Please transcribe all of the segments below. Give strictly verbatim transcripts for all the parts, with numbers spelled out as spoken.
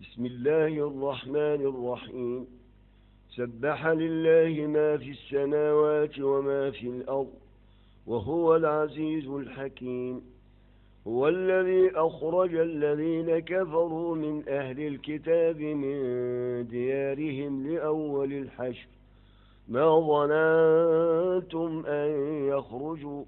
بسم الله الرحمن الرحيم. سبح لله ما في السماوات وما في الأرض وهو العزيز الحكيم. هو الذي أخرج الذين كفروا من أهل الكتاب من ديارهم لأول الحشر ما ظننتم أن يخرجوا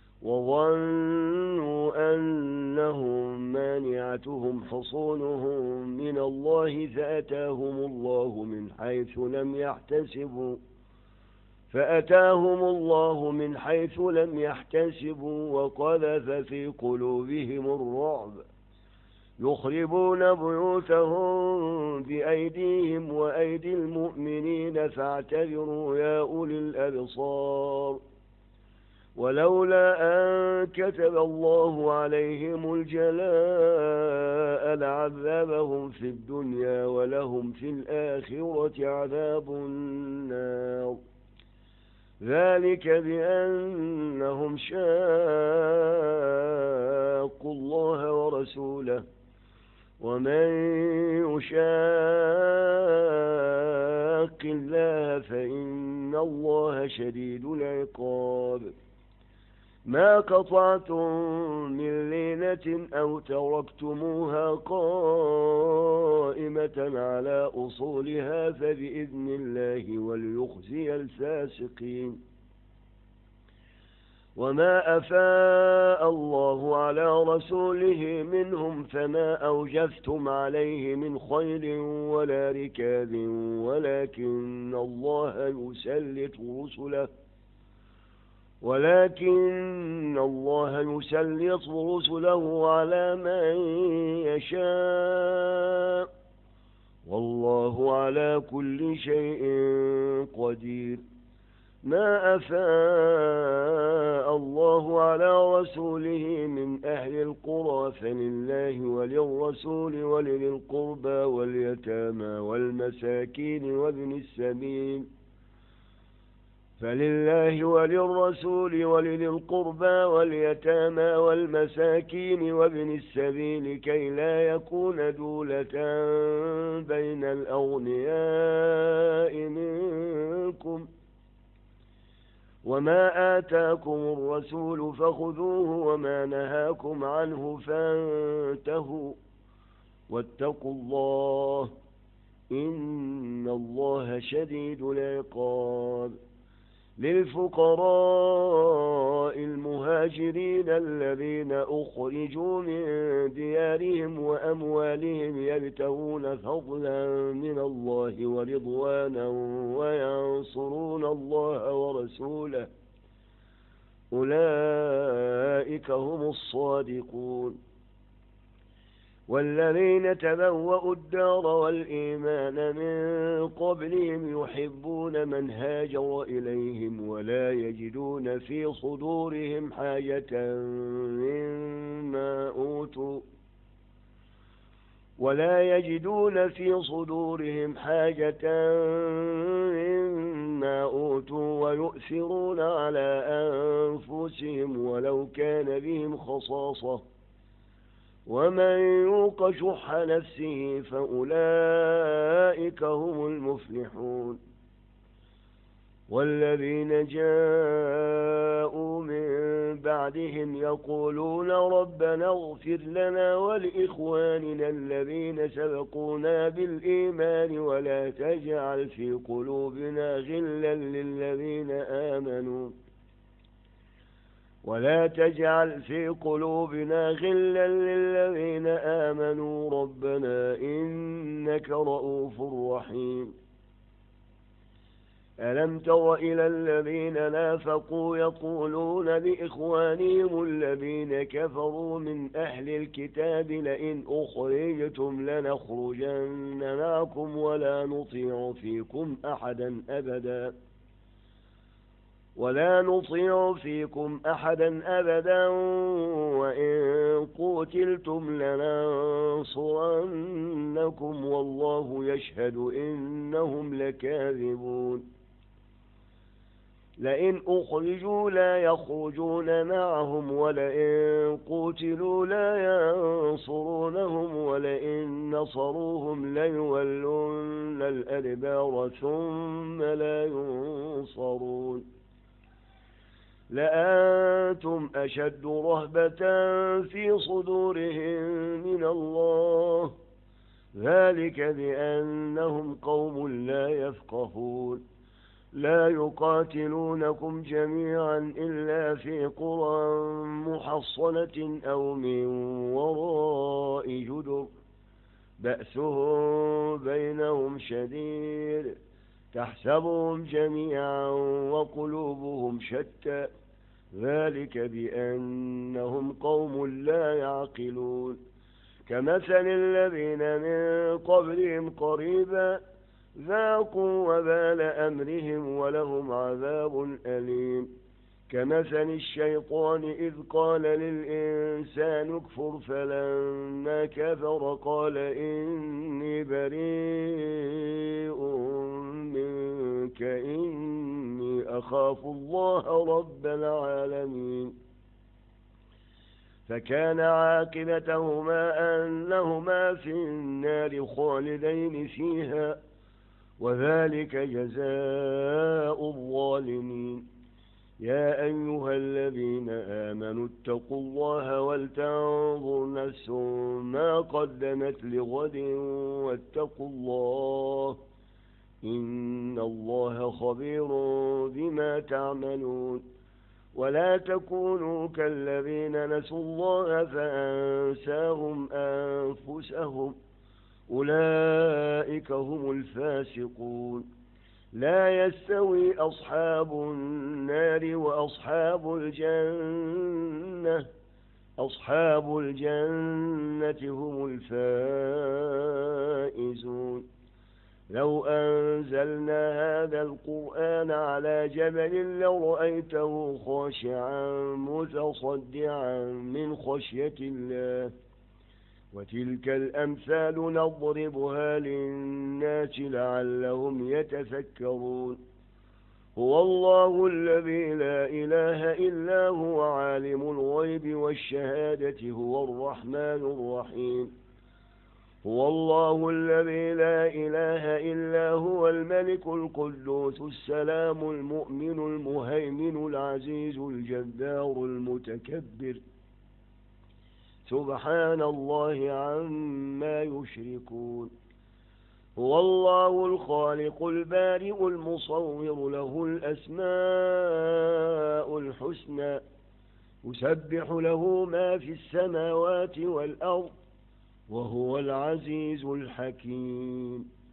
وظنوا أنهم مانعتهم حصونهم من الله فأتاهم الله من حيث لم يحتسبوا فأتاهم الله من حيث لم يحتسبوا وقذف في قلوبهم الرعب يخربون بيوتهم بأيديهم وأيدي المؤمنين فاعتبروا يا أولي الأبصار. ولولا أن كتب الله عليهم الجلاء لعذبهم في الدنيا ولهم في الآخرة عذاب النار. ذلك بأنهم شاقوا الله ورسوله ومن يشاق الله فإن الله شديد العقاب. ما قطعتم من لينة أو تركتموها قائمة على أصولها فبإذن الله وليخزي الفاسقين. وما أفاء الله على رسوله منهم فما أوجفتم عليه من خيل ولا ركاب ولكن الله يسلط رسله ولكن الله يسلط رسله على من يشاء والله على كل شيء قدير. ما أفاء الله على رسوله من أهل القرى فلله وللرسول ولذي القربى واليتامى والمساكين وابن السبيل فلله وللرسول ولذي القربى واليتامى والمساكين وابن السبيل كي لا يكون دولة بين الأغنياء منكم. وما آتاكم الرسول فخذوه وما نهاكم عنه فانتهوا واتقوا الله إن الله شديد العقاب. للفقراء المهاجرين الذين أخرجوا من ديارهم وأموالهم يبتغون فضلا من الله ورضوانا وينصرون الله ورسوله أولئك هم الصادقون. والذين تبوأوا الدار والإيمان من قبلهم يحبون من هاجر إليهم ولا يجدون في صدورهم حاجة مما أوتوا ولا يجدون في صدورهم حاجة مما أوتوا ويؤثرون على أنفسهم ولو كان بهم خصاصة ومن يوق شح نفسه فأولئك هم المفلحون. والذين جاءوا من بعدهم يقولون ربنا اغفر لنا ولإخواننا الذين سبقونا بالإيمان ولا تجعل في قلوبنا غلا للذين آمنوا ولا تجعل في قلوبنا غلا للذين آمنوا ربنا إنك رؤوف رحيم. ألم تر إلى الذين نافقوا يقولون لإخوانهم الذين كفروا من أهل الكتاب لئن أخرجتم لنخرجن معكم ولا نطيع فيكم أحدا أبدا ولا نطيع فيكم أحدا أبدا وإن قتلتم لننصرنكم والله يشهد إنهم لكاذبون. لئن أخرجوا لا يخرجون معهم ولئن قتلوا لا ينصرونهم ولئن نصروهم ليولن الأدبار ثم لا ينصرون لأنتم أشد رهبة في صدورهم من الله ذلك بأنهم قوم لا يفقهون لا يقاتلونكم جميعا إلا في قرى محصنة أو من وراء جدر بأسهم بينهم شديد تحسبهم جميعا وقلوبهم شتى ذلك بأنهم قوم لا يعقلون كمثل الذين من قبلهم قريبا ذاقوا وبال أمرهم ولهم عذاب أليم كمثل الشيطان إذ قال للإنسان اكفر فلما كفر قال إني بريء منك إني أخاف الله رب العالمين فكان عاقبتهما أنهما في النار خالدين فيها وذلك جزاء الظالمين يا أيها الذين آمنوا اتقوا الله ولتنظر نفس ما قدمت لغد واتقوا الله إن الله خبير بما تعملون ولا تكونوا كالذين نسوا الله فأنساهم أنفسهم أولئك هم الفاسقون لا يستوي أصحاب النار وأصحاب الجنة أصحاب الجنة هم الفائزون لو أنزلنا هذا القرآن على جبل لرأيته خاشعا متصدعا من خشية الله وتلك الأمثال نضربها للناس لعلهم يتفكرون هو الله الذي لا إله إلا هو عالم الغيب والشهادة هو الرحمن الرحيم هو الله الذي لا إله إلا هو الملك القدوس السلام المؤمن المهيمن العزيز الجبار المتكبر سبحان الله عما يشركون هو الله الخالق البارئ المصور له الأسماء الحسنى يسبح له ما في السماوات والأرض وهو العزيز الحكيم